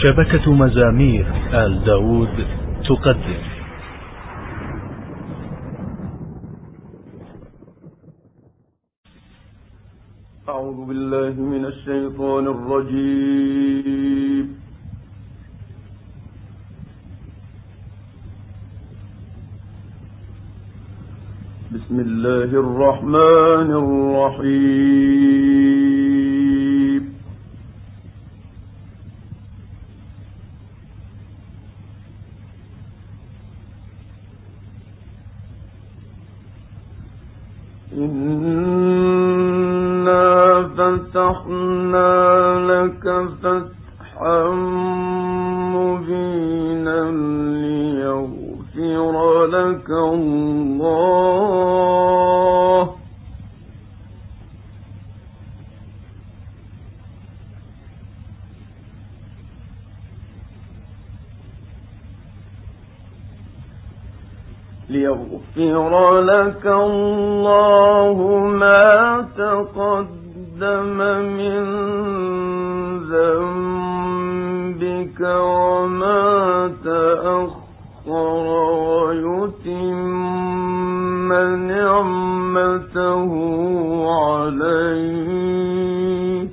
شبكة مزامير آل داود تقدم. أعوذ بالله من الشيطان الرجيم. بسم الله الرحمن الرحيم. إنا فتحنا لك فتحا مبينا ليغفر لك الله ما تقدم من ذنبك وما تأخر ويتم نعمته عليك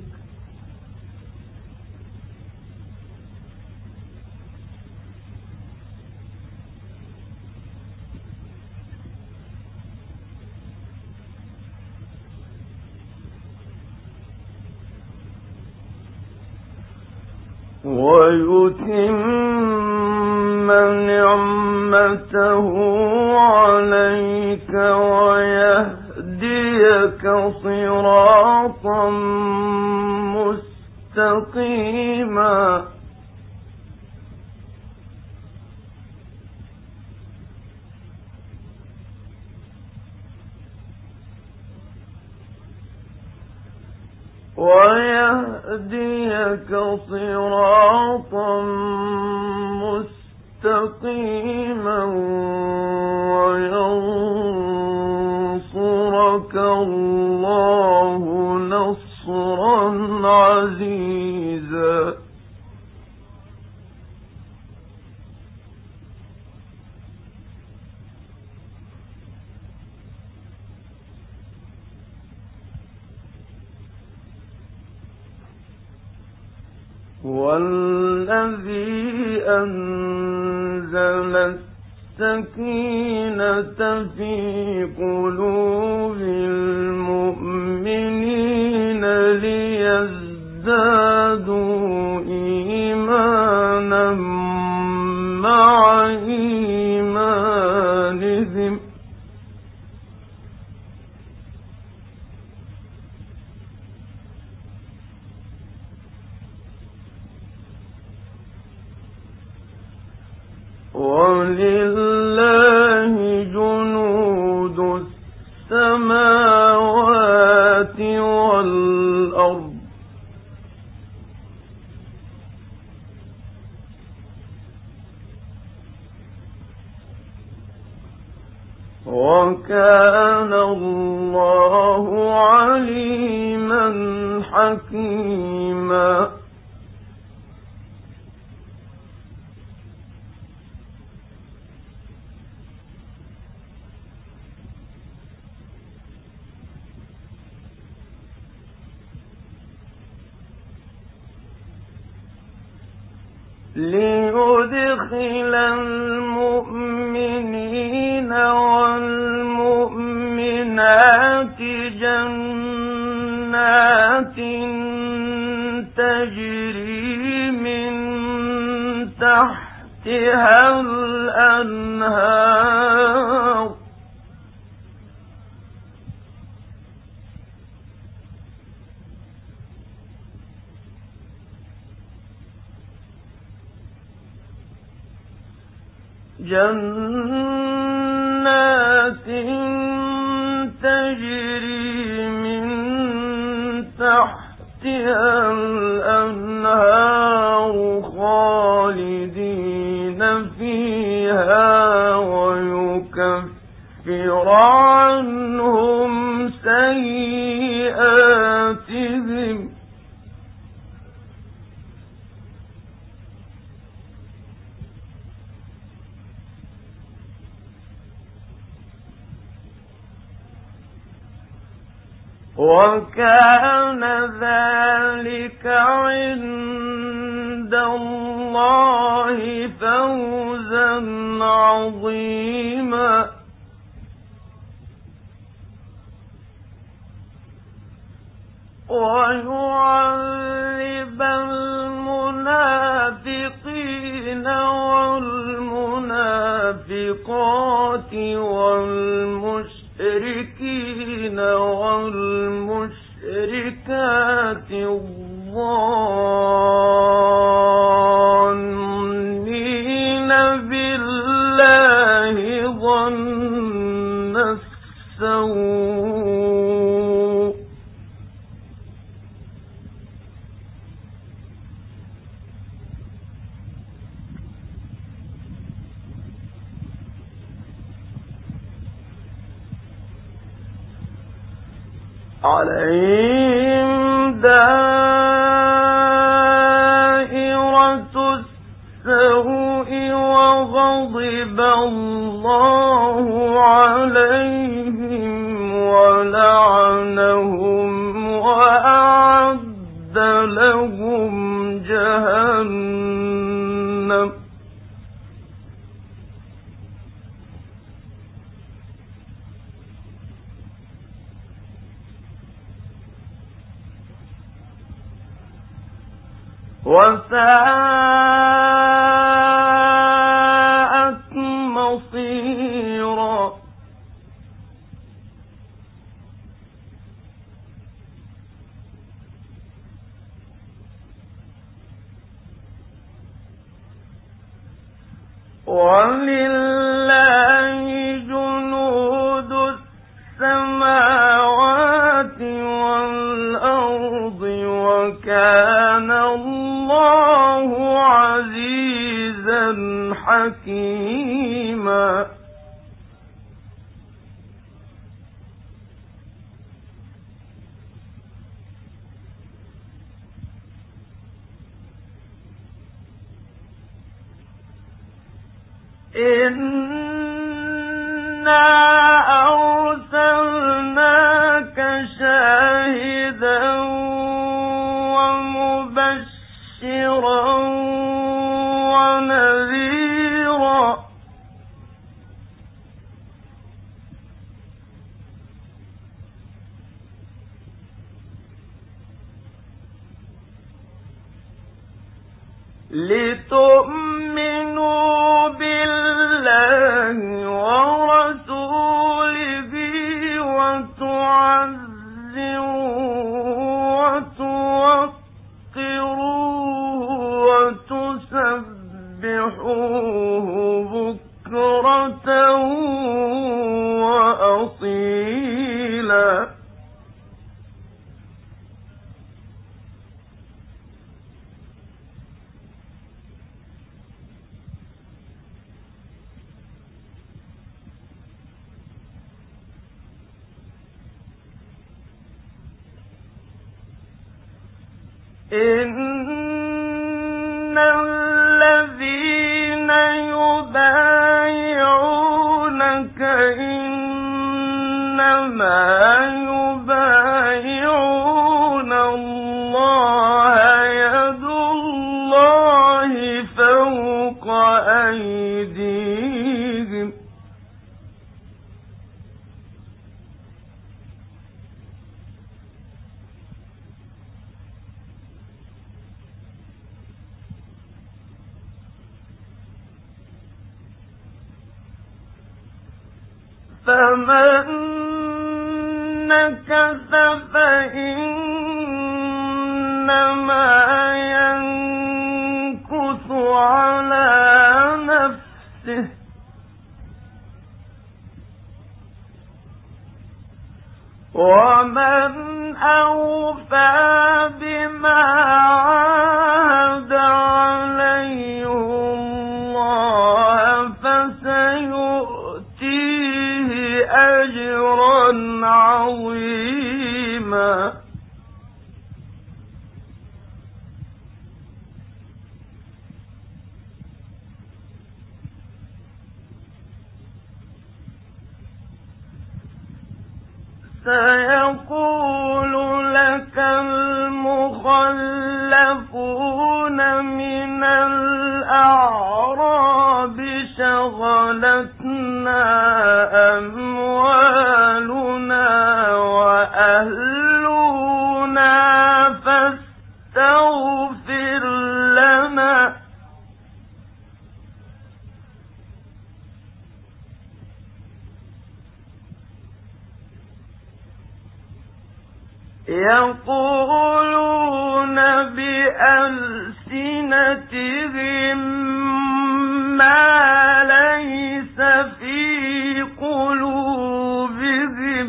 ويهديك صراطا مستقيما. وينصرك الله نصرا عزيزا. والذي أنزل السكينة في قلوب المؤمنين ليزدادوا إيمانا مع إيمانهم ولله جنود السماوات والأرض وكان الله عليما حكيما. ليدخل المؤمنين والمؤمنات جنات تجري من تحتها الأنهار خالدين فيها ويكفر عنهم سيئاتهم وكان ذلك عند الله فوزا عظيما ويعذب المنافقين والمنافقات والمشركين والمشركات الظانين بالله ظن السوء عليهم دائرة السوء وغضب الله عليهم ولعنهم وأعد لهم جهنم وساءت مصيرا ولله جنود السماوات والأرض وكان الله عزيزا حكيما إنا أرسلناك شاهدا ومبشرا ونذيرا لتؤمنوا بالله ورسوله وتعزروه وتوقروه وتسبحوه بكرة وأصيلا إن الذين يبايعونك إنما يبايعون الله يد الله فوق أيديهم فمن نكث فإنما ينكث على نفسه ومن أوفى بما عاهد عليه الله فسيؤتيه أجرا عظيما سيقول شغلتنا أموالنا وأهلنا فاستغفر لنا يقولون بألسنتهم ما ليس في قلوبهم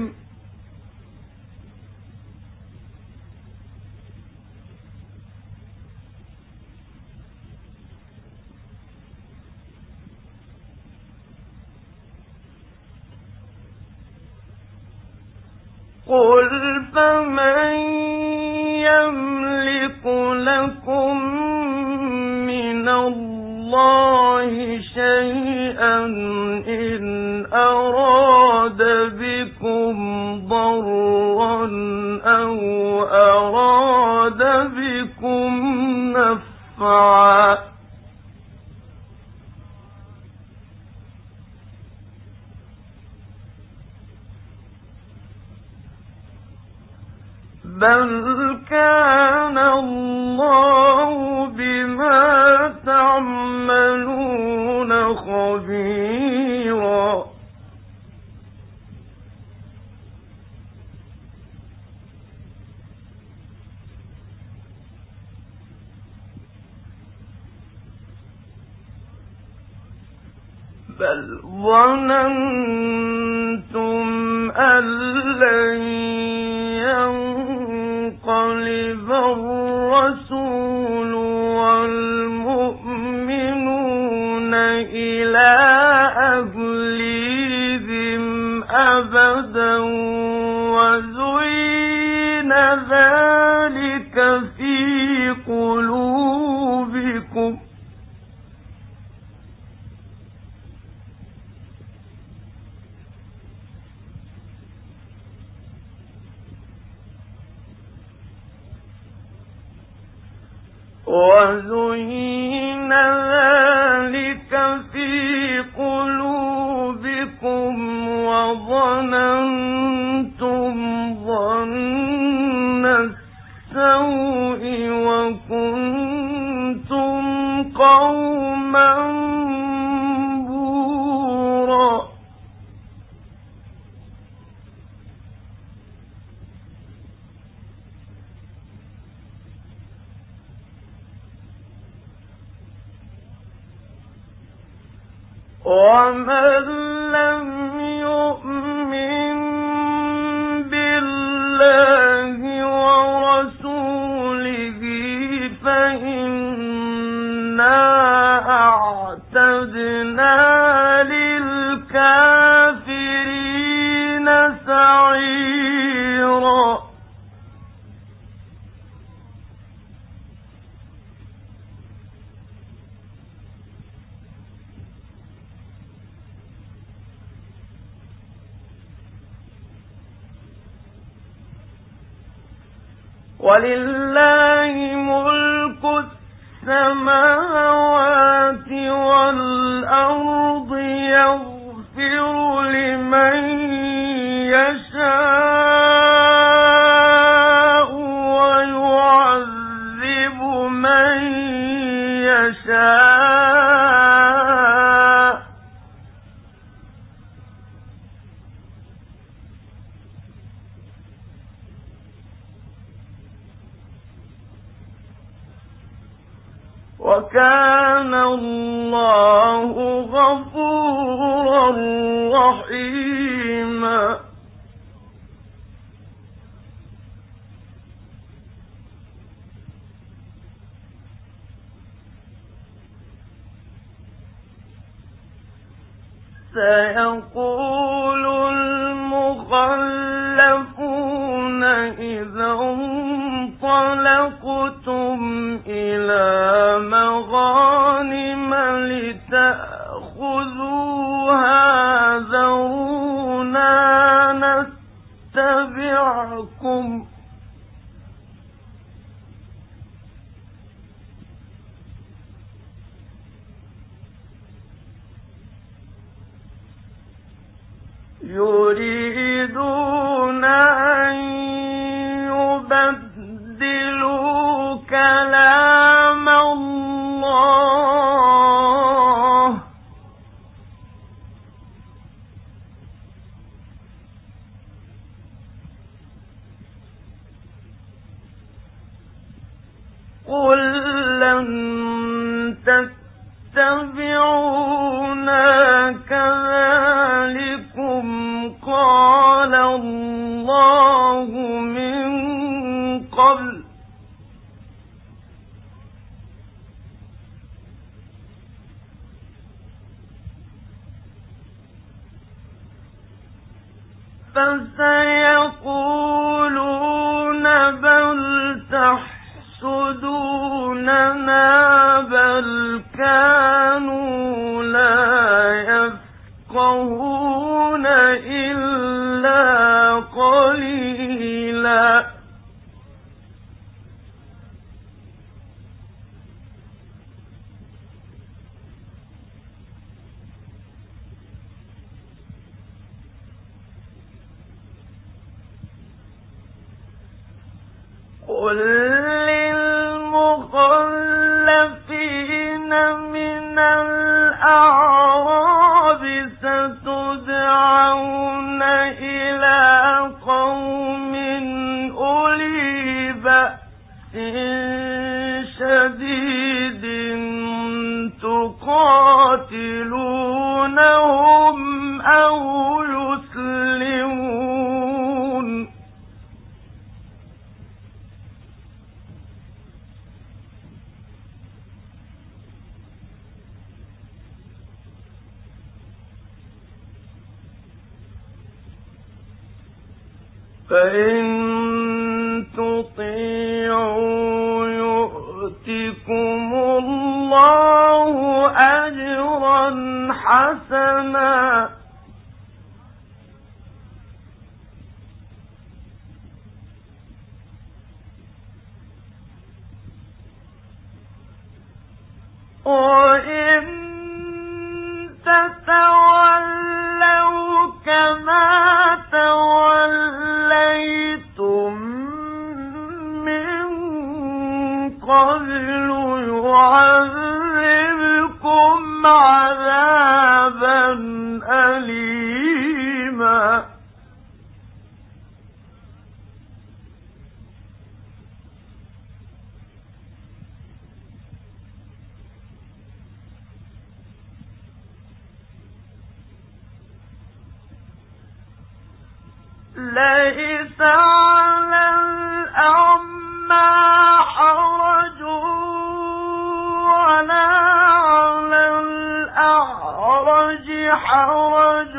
قل فمن يملك لكم من الله شيئا إن أراد بكم ضرا أو أراد بكم نفعا بل كان الله بما تعملون خبيرا بل ظننتم أن لن ينقلب الرسول والمؤمنون إلى أهليهم أبدا وزين ذلك في قلوبكم وزين ذلك في قلوبكم وظننتم ظن السوء وكنتم قوما بورا ومن لم يؤمن بالله ورسوله فإنا أعتدنا للكافرين سعيرا ولله ملك السماوات والأرض يغفر لمن يشاء ويعذب من يشاء وكان الله غفورا رحيما سيقول المخلفون إذا انطلقتم إلى مغانم لتأخذوها ذرونا نتبعكم يريدون أن يبدلوا كلام الله قل لن تتبعونا كذلكم قال الله من قبل فسيقولون بل تحسدوننا بل كانوا لا يفقهون إلا قليلا قل للمخلفين من الأعراب ستدعون إلى قوم أولي بأس شديد تقاتلونهم أو يسلمون فإن تطيعوا يؤتكم الله أجرا حسنا وإن تتولوا كما توليتم من قبل يعذبكم عذابا أليما ليس على الأعمى حرج ولا على الأعرج حرج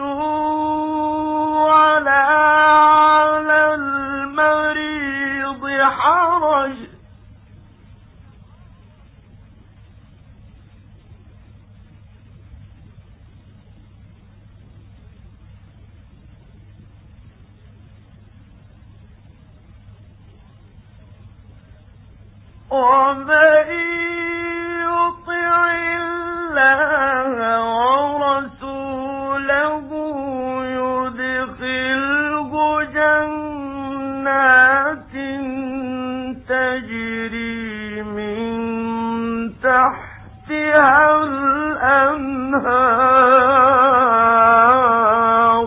ولا على المريض حرج ومن يطع الله ورسوله يدخله جنات تجري من تحتها الأنهار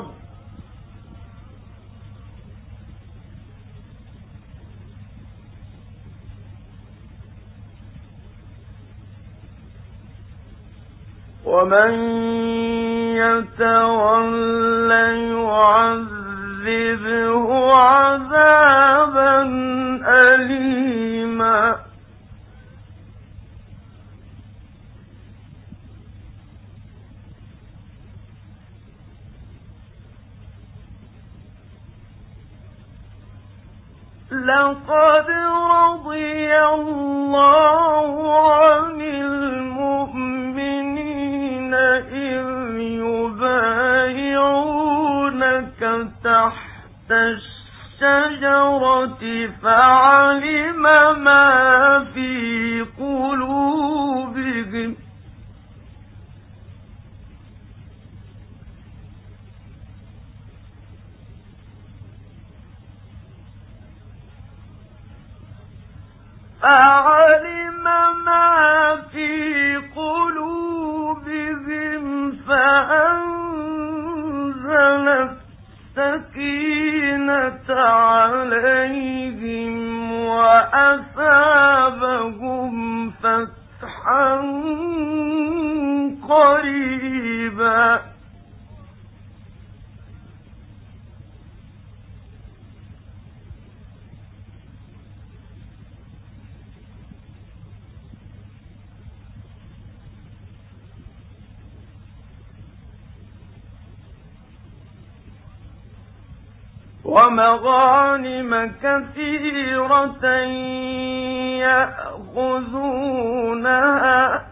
ومن يتول يعذبه عذابا أليما لقد رضي الله عن المؤمنين إذ يبايعونك تحت الشجرة فعلم ما في قلوبهم فتحا قريبا ومغانم كثيرة يأخذونها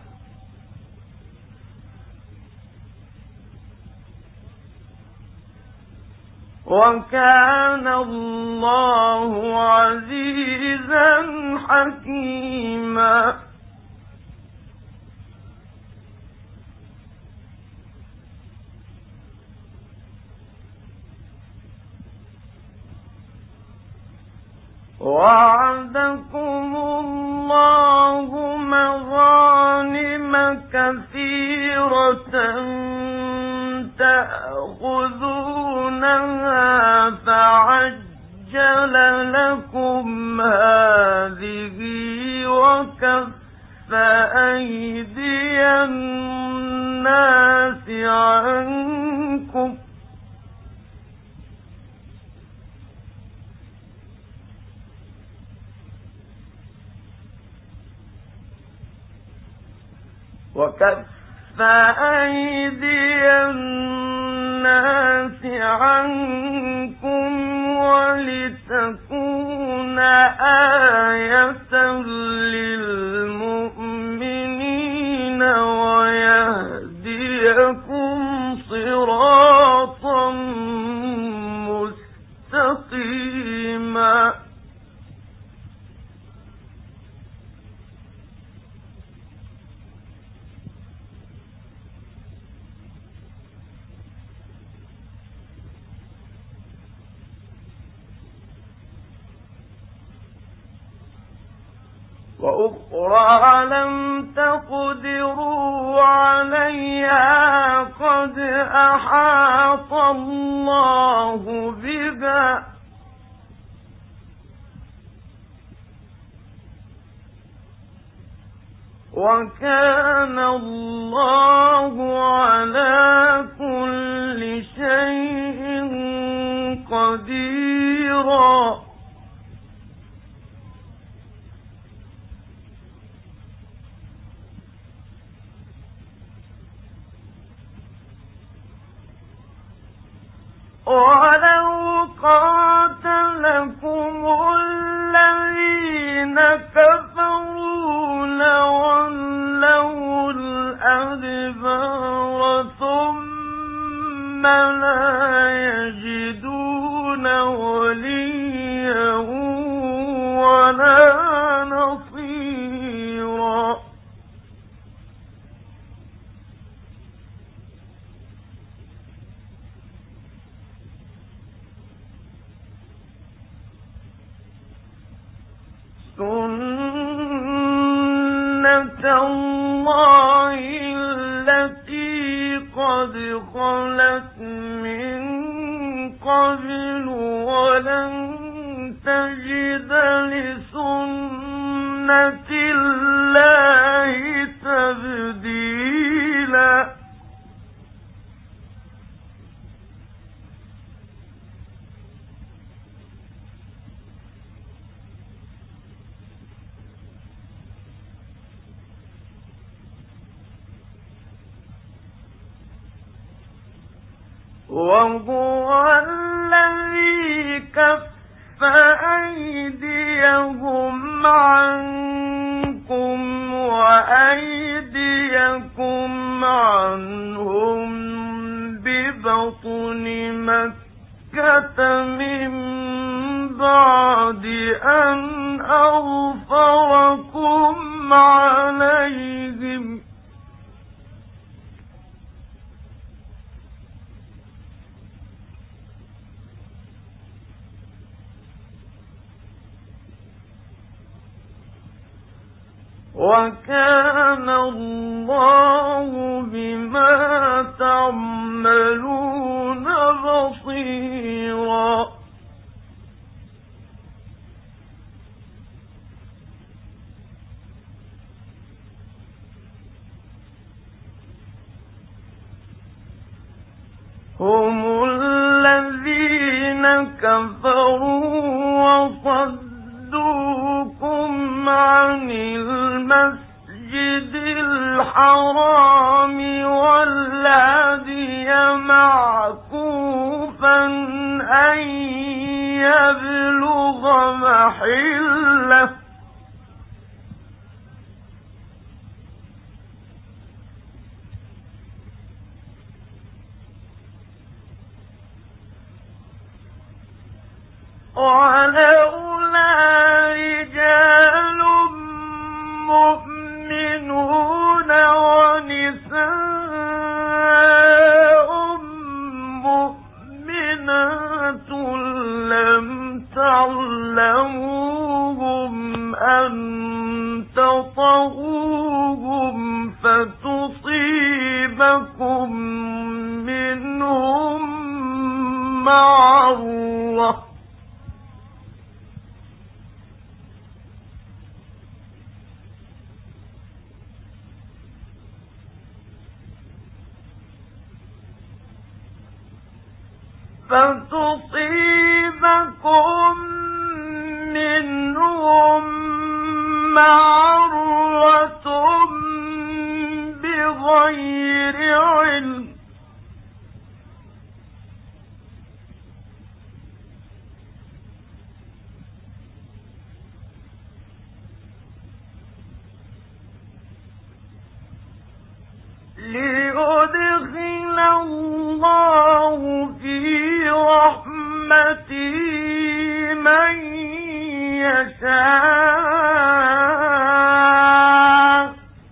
وكان الله عزيزا حكيما وعدكم الله مغانم كثيرة تأخذونها فعجل لكم هذه وكف أيدي الناس عنكم ولتكون آية للمؤمنين ويهديكم صراطا مستقيما وأخرى لم تقدروا عليها قد أحاط الله بها وكان الله على كل شيء قديرا ولو قاتلكم الذين كفروا لولوا الأدبار ثم لا يجدون وليا ولا نصيرا سنة الله التي قد خلت من قبل ولن تجد لسنة الله تبديلا وهو الذي كف أيديهم عنكم وأيديكم عنهم ببطن مكة من بعد أن أظفركم عليهم وكان الله بما تعملون بصيرا هم الذين كفروا وصدوكم عن المسجد الحرام والهدي معكوفا أن يبلغ محله ولولا رجال مؤمنون ونساء مؤمنات لم تعلموهم أن تطغوهم فتصيبكم منهم معرة بغير علم ليدخل الله في رحمته من يشاء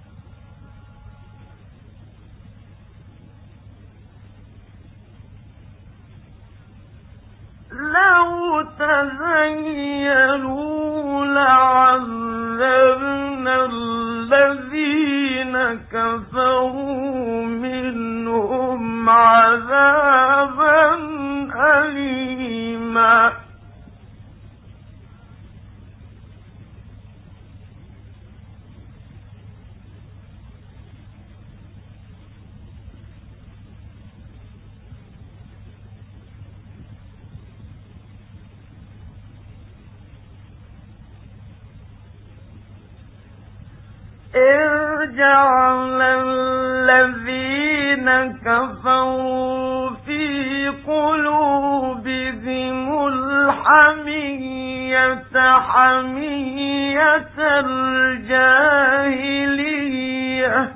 لو تزيلوا لعذبنا الذين كفروا منهم عذابا أليما إذ جعل الذين كفروا في قلوبهم الحمية حمية الجاهلية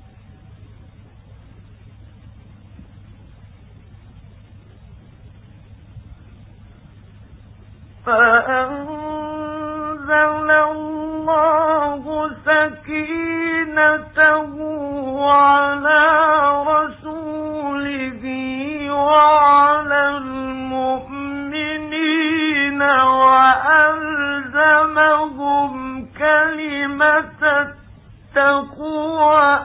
فأنزل الله سكينته على رسوله وعلى المؤمنين وألزمهم كلمة التقوى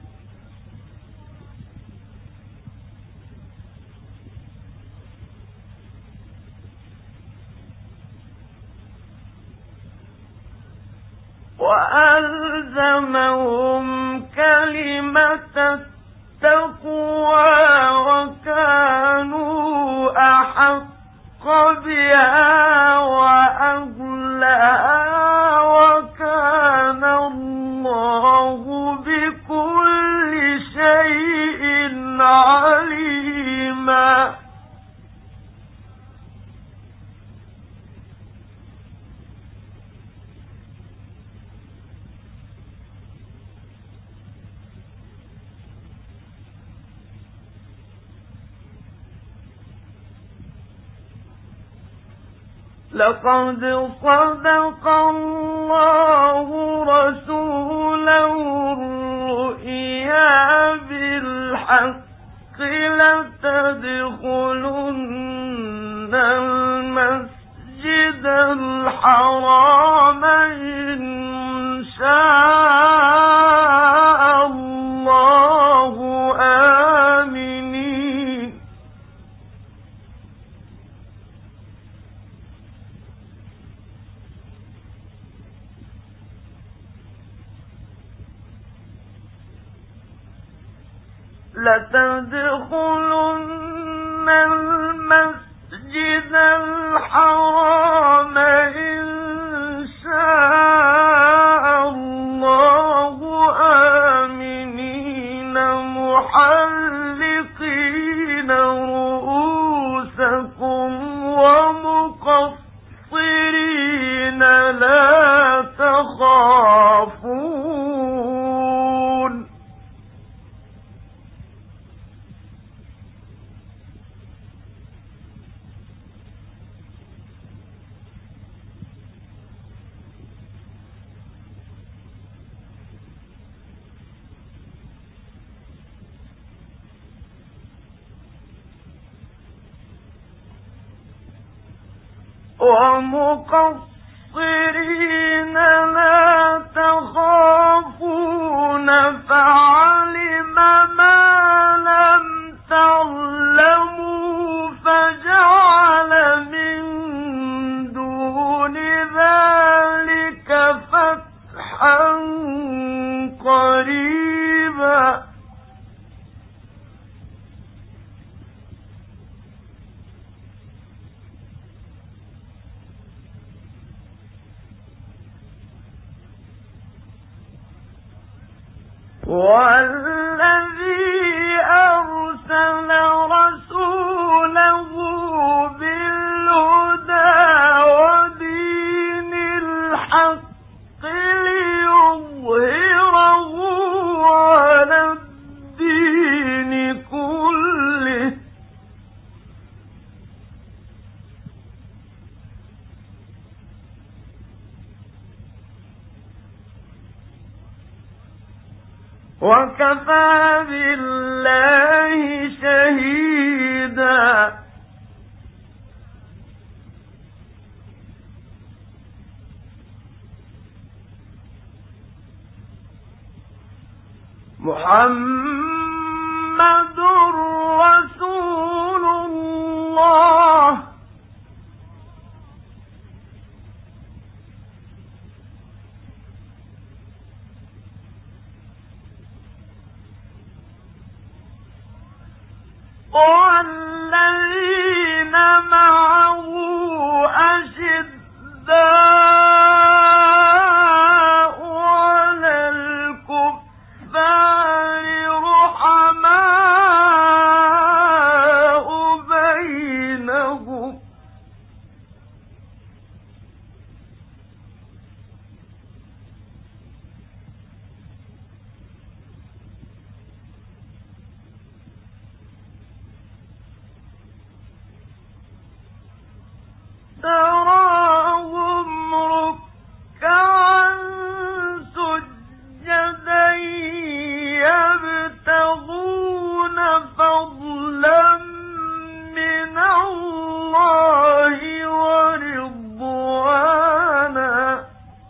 وكانوا أحق بها وأهلها وكان الله بكل شيء عليما لقد صدق الله رسوله الرؤيا بالحق لتدخلن المسجد الحرام إن شاء الله آمنين لتدخلن المسجد الحرام إن شاء الله آمنين محلقين رؤوسكم ومقصرين لا تخافون ومقصرين لا تخافون فعلم ما لم تعلموا فجعل من دون ذلك فتحا قريبا والذي أرسل رسوله بالهدى ودين الحق ليظهره على الدين كله وكفى بالله شهيدا محمد رسول الله والذين معه أشداء على الكفار رحماء بينهم تراهم ركعا سجدا يبتغون فضلا من الله ورضوانا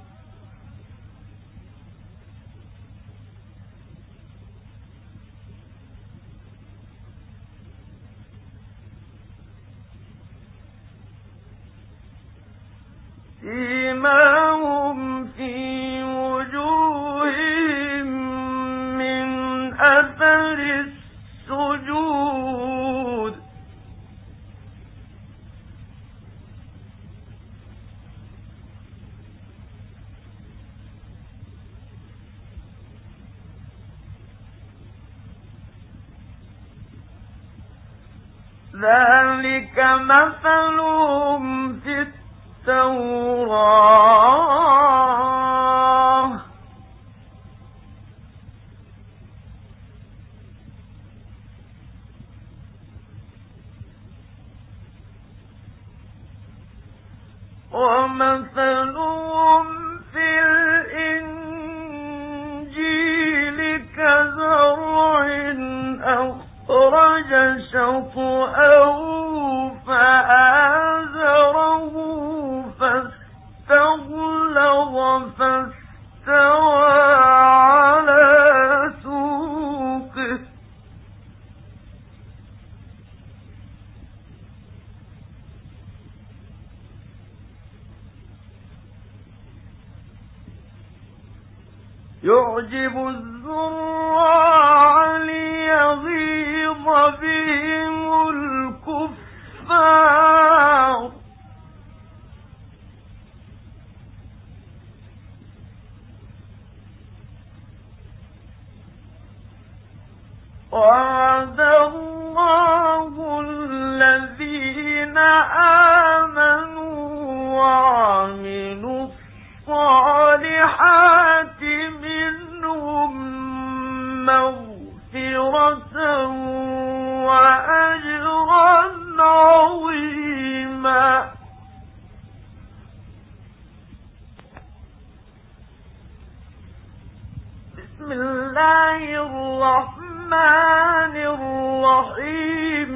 سيماهم في وجوههم من أثر السجود ذلك مثلهم في التوراة ومثلهم في الإنجيل كزرع أخرج شطأه فآزره فاستغلظ فاستوى على سوقه يعجب الزراع ليغيظ بهم الكفار وعد الله الذين آمنوا وعملوا الصالحات منهم مغفرة وأجرا عظيما. بسم الله الرحمن الرحيم.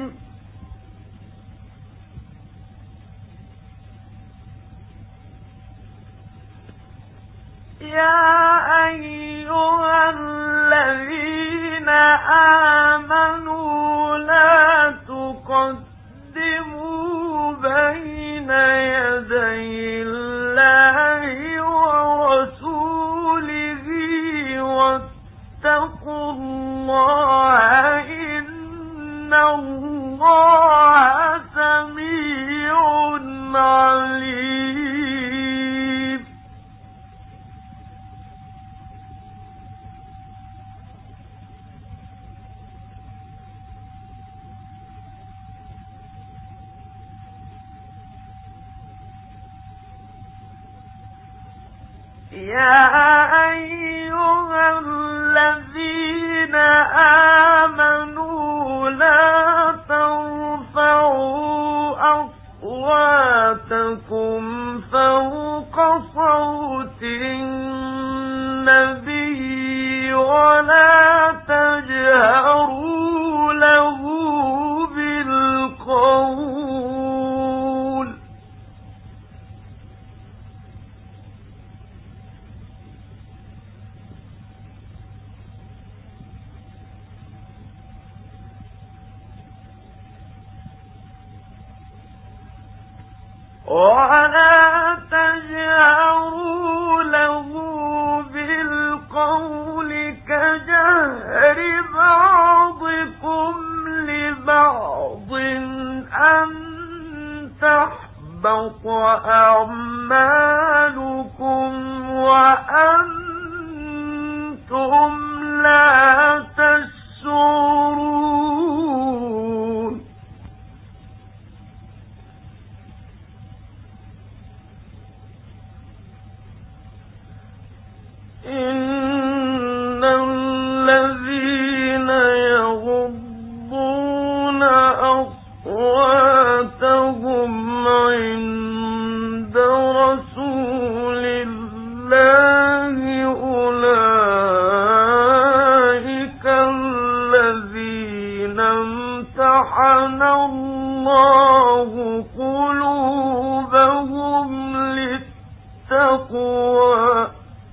يا أيها الذين آمنوا لا تقدموا بين يدي الله ورسوله واتقوا الله إن الله سميع عليم. يا أيها الذين آمنوا لا ترفعوا أصواتكم فوق صوت النبي ولا تجهروا له بالقول كجهر بعضكم لبعض أن تحبط أعمالكم وأنتم لا تشعرون. إن الذين يغضون أصواتهم عند رسول الله أولئك الذين امتحن الله قلوبهم للتقوى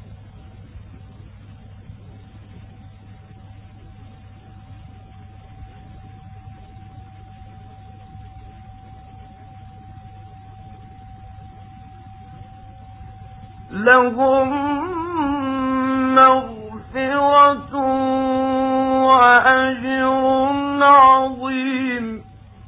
لهم مغفرة وأجر عظيم.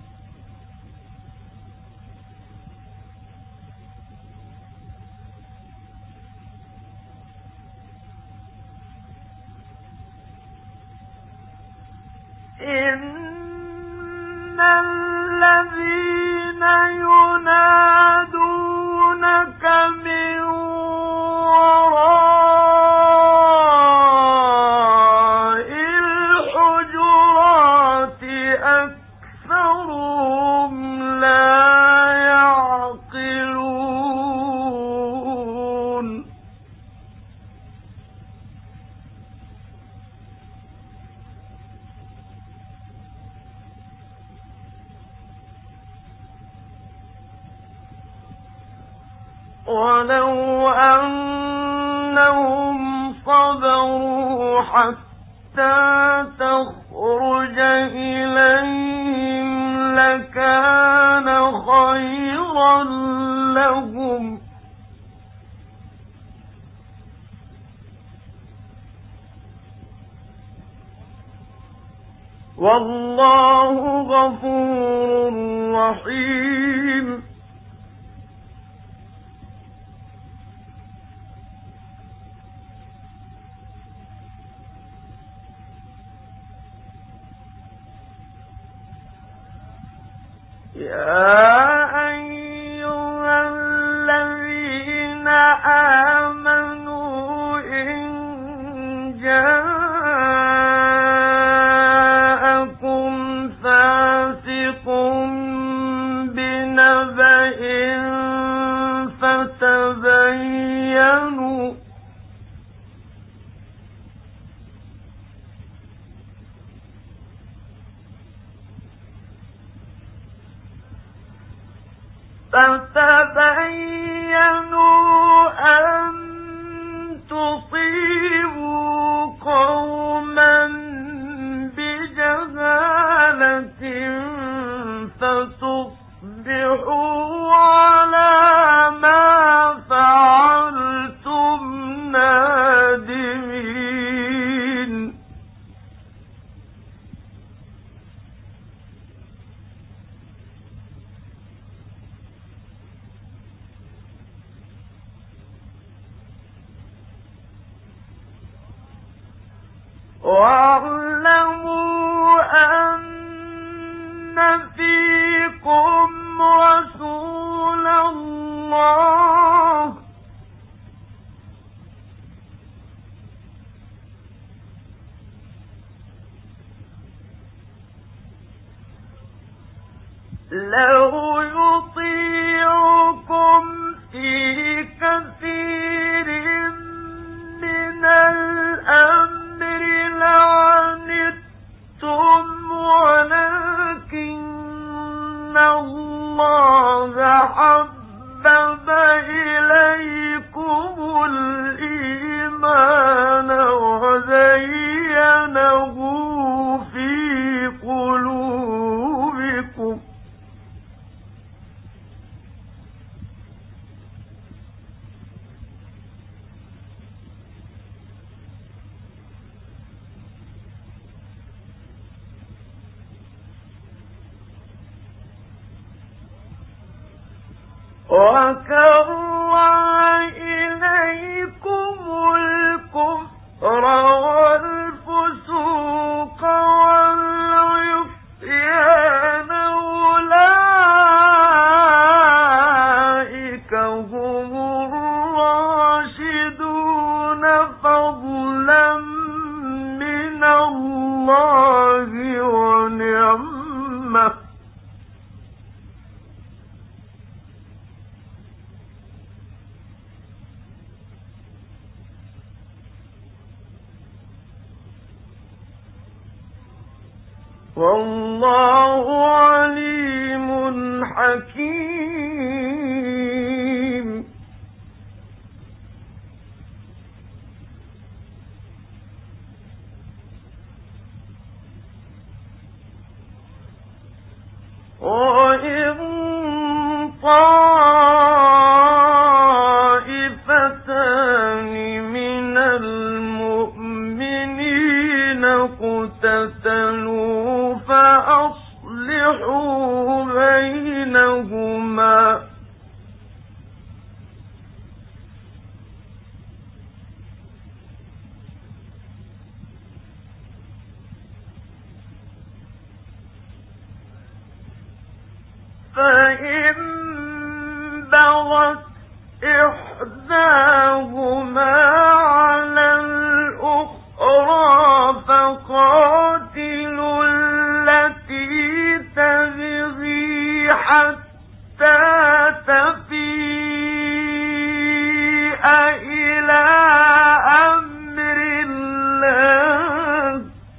إن الذين ينادونك من وراء الحجرات أكثرهم لا يعقلون. ولو أنهم صبروا حتى تخرج إليهم لكان خيرا لهم والله غفور رحيم. يا أيها الذين آمنوا إن جاءكم فاسق بنبأ فتبينوا أن تصيبوا قوما بجهالة فتصبحوا على ما فعلتم نادمين. واعلموا أن فيكم رسول الله لو يطيعكم في كثير من الأمر لعنتم ولكن الله حبب إليكم الإيمان وزينه في قلوبكم وكره إليكم الكفر والفسوق والعصيان أولئك هم الراشدون فضلا من الله ونعمة والله عليم حكيم. وإن طائفتان من المؤمنين اقتتلوا فأصلحوا بينهما فإن بغت إحداهما على الأخرى فقاتلوا التي تبغي حتى تفيء إلى أمر الله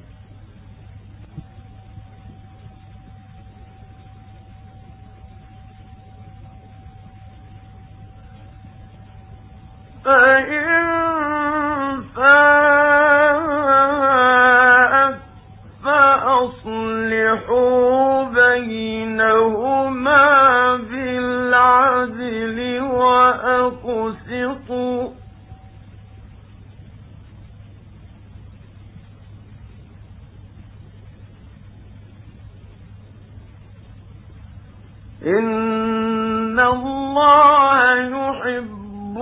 فإن فاءت فأصلحوا بينهما بالعدل وأقسطوا إن الله يحب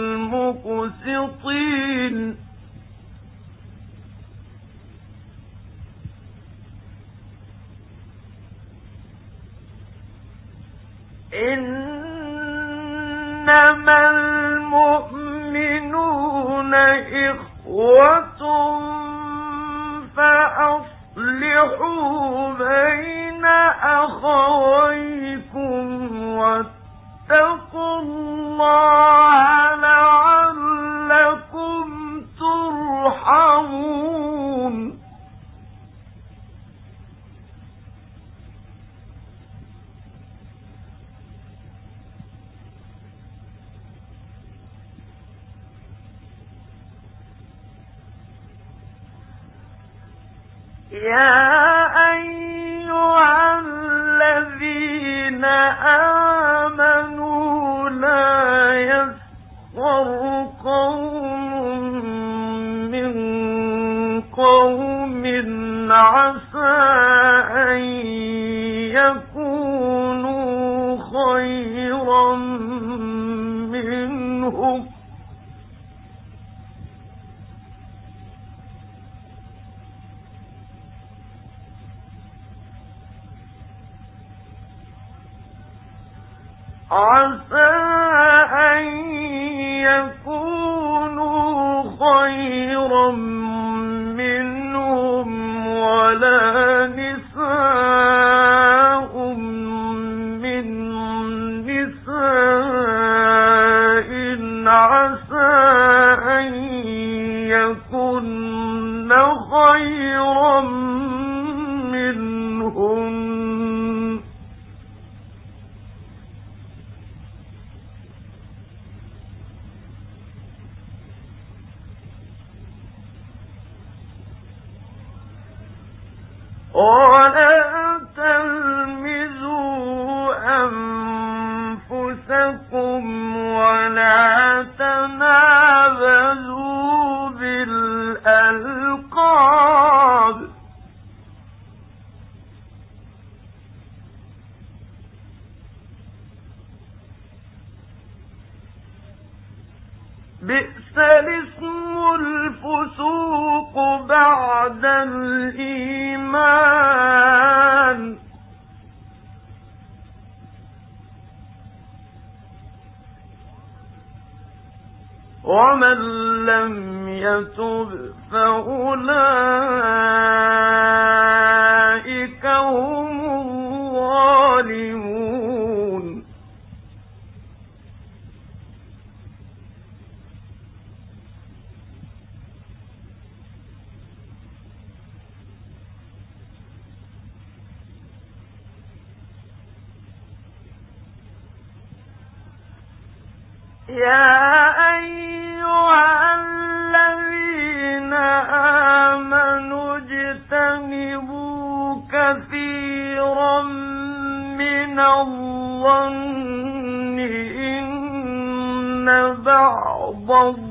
المقسطين إنما المؤمنون إخوة فأصلحوا بين أخويكم واتقوا الله لعلكم ترحمون. يا أيها الذين آمنوا لا يسخر قوم من قوم عسى أن يكونوا خيرا منهم عسى أن يكونوا خيرا منهم ولا نساء من نساء عسى أن يكن خيرا منهم ولا تلمزوا أنفسكم ولا تنابزوا بالألقاب بئس الاسم الفسوق بعد الإيمان ومن لم يتب فأولئك هم الظالمون. يا أيها الذين آمنوا اجتنبوا كثيرا من الظن إن بعض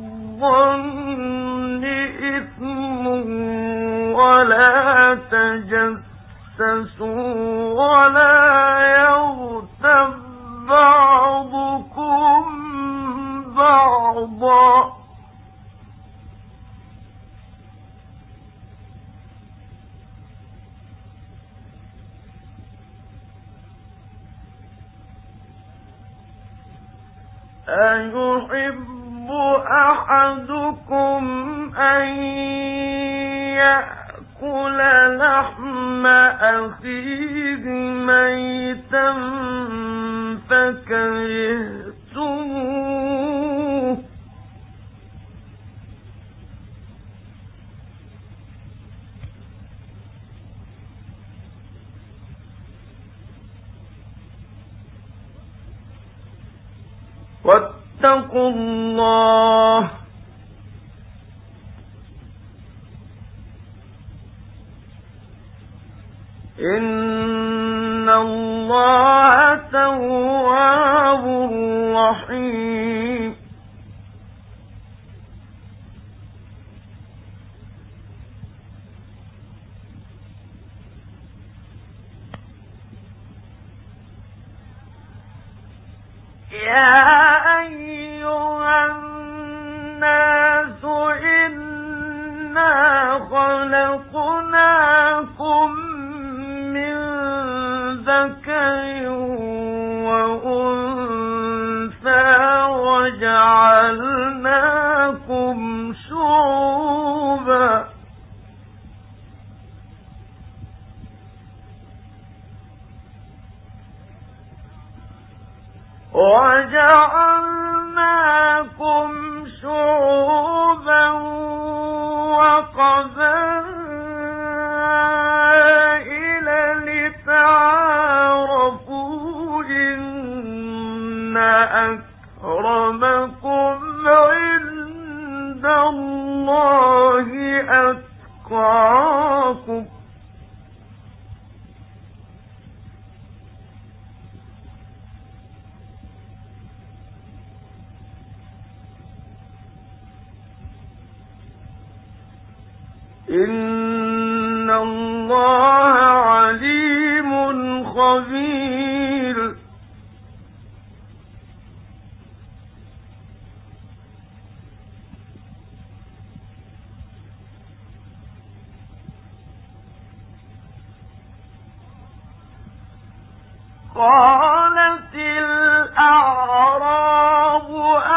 الظن إثم ولا تجسسوا ولا يغتب بعضكم بعضا أيحب أحدكم أن يأكل لحم أخيه ميتا فكرهتموه واتقوا الله إن الله تواب رحيم. يا أيها الناس إنا خلقناكم من ذكر وأنثى وجعلناكم شعوبا وقبائل لتعارفوا إن أكرمكم عند الله أتقاكم إن الله عليم خبير قالت الأعراب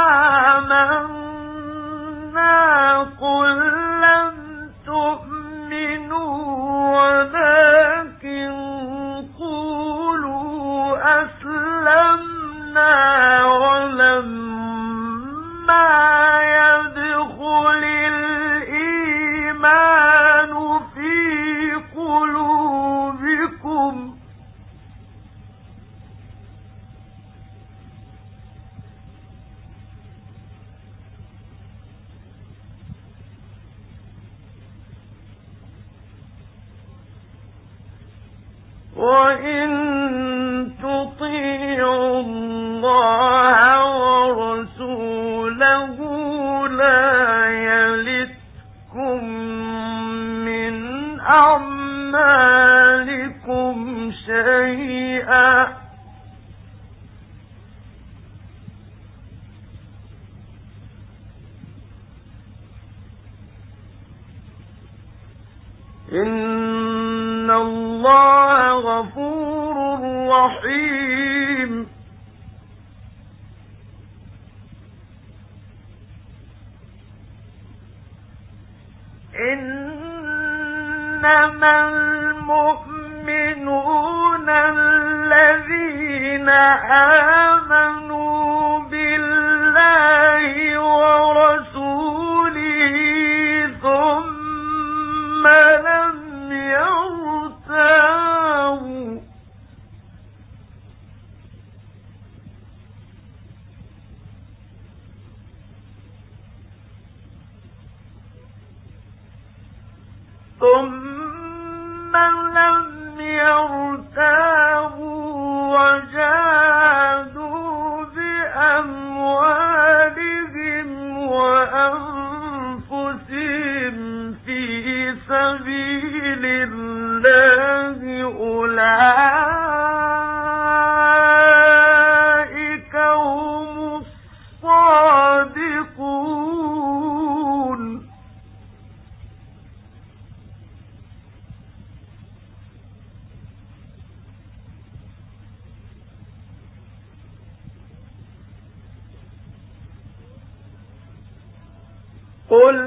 آمنا قل لم تؤمنوا ولكن قولوا أسلمنا ولما يدخل الإيمان في قلوبكم وإن تطيعوا الله ورسوله لا يلتكم من أعمالكم شيئا إن الله غفور رحيم إنما المؤمنون الذين آمنوا بالله ورسوله ثم لم يرتابوا وجاهدوا بأموالهم وأنفسهم في سبيل الله أولئك هم الصادقون قل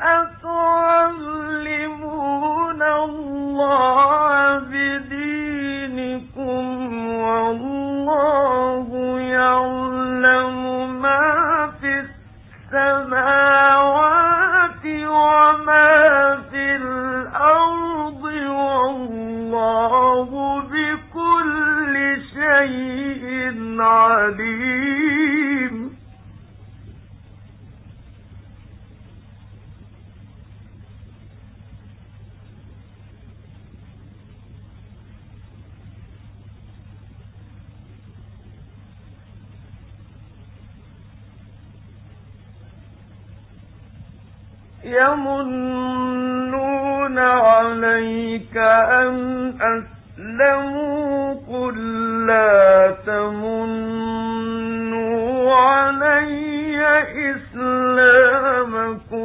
أتعلمون الله بدينكم والله يعلم ما في السماوات وما في الأرض والله بكل شيء عليم يمنون عليك أن أسلموا قل لا تمنوا علي إسلامكم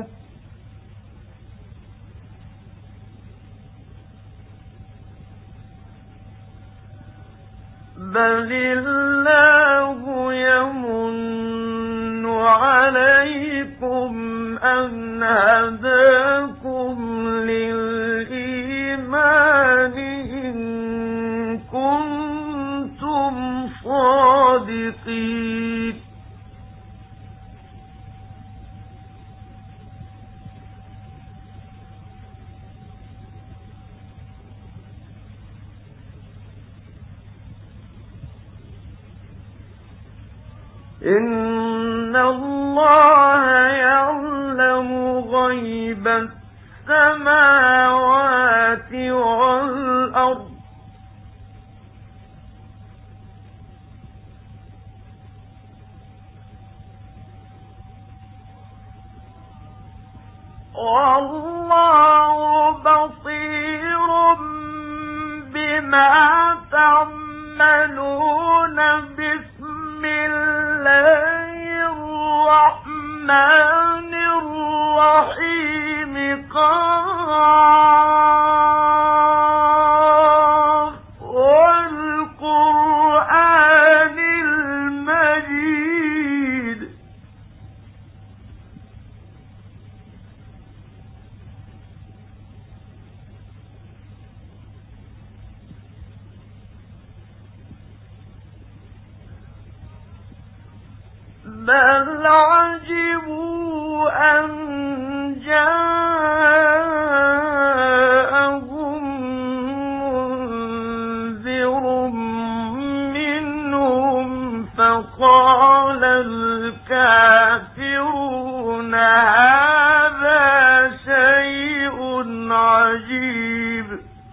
بل الله يمن عليكم أن هداكم للإيمان إن كنتم صادقين إن الله يعلم غيب السماوات والأرض والله بصير بما تعملون. بسم الله الرحمن الرحيم. قاف والقرآن المجيد. بل عجبوا أن جاءهم منذر منهم فقال الكافرون هذا شيء عجيب.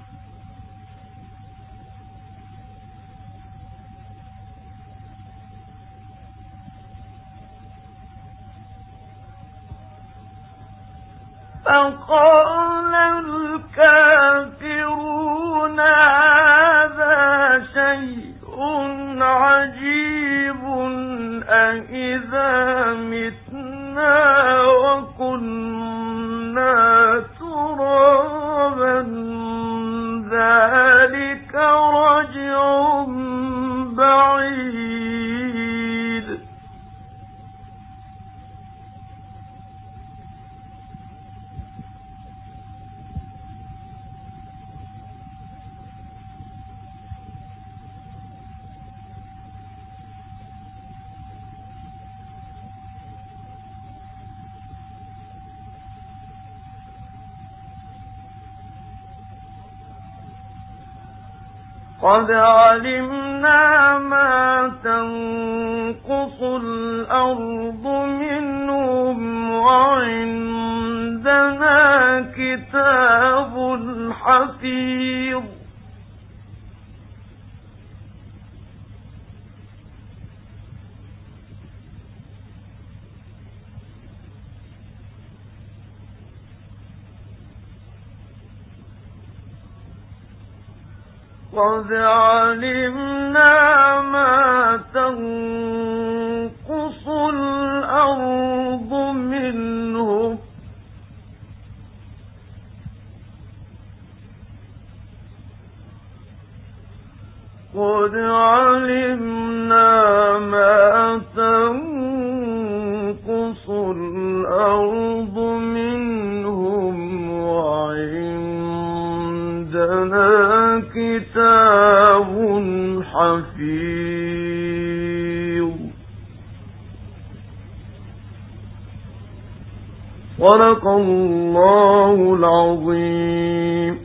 فقال الكافرون هذا شيء عجيب أإذا متنا وكنا ترابا ذلك رجع بعيد. قد علمنا ما تنقص الأرض منهم وعندنا كتاب حفيظ. قد علمنا ما تنقص الأرض منهم قد علمنا ما تنقص الأرض منهم وعندنا كتاب حفيظ. صدق الله العظيم.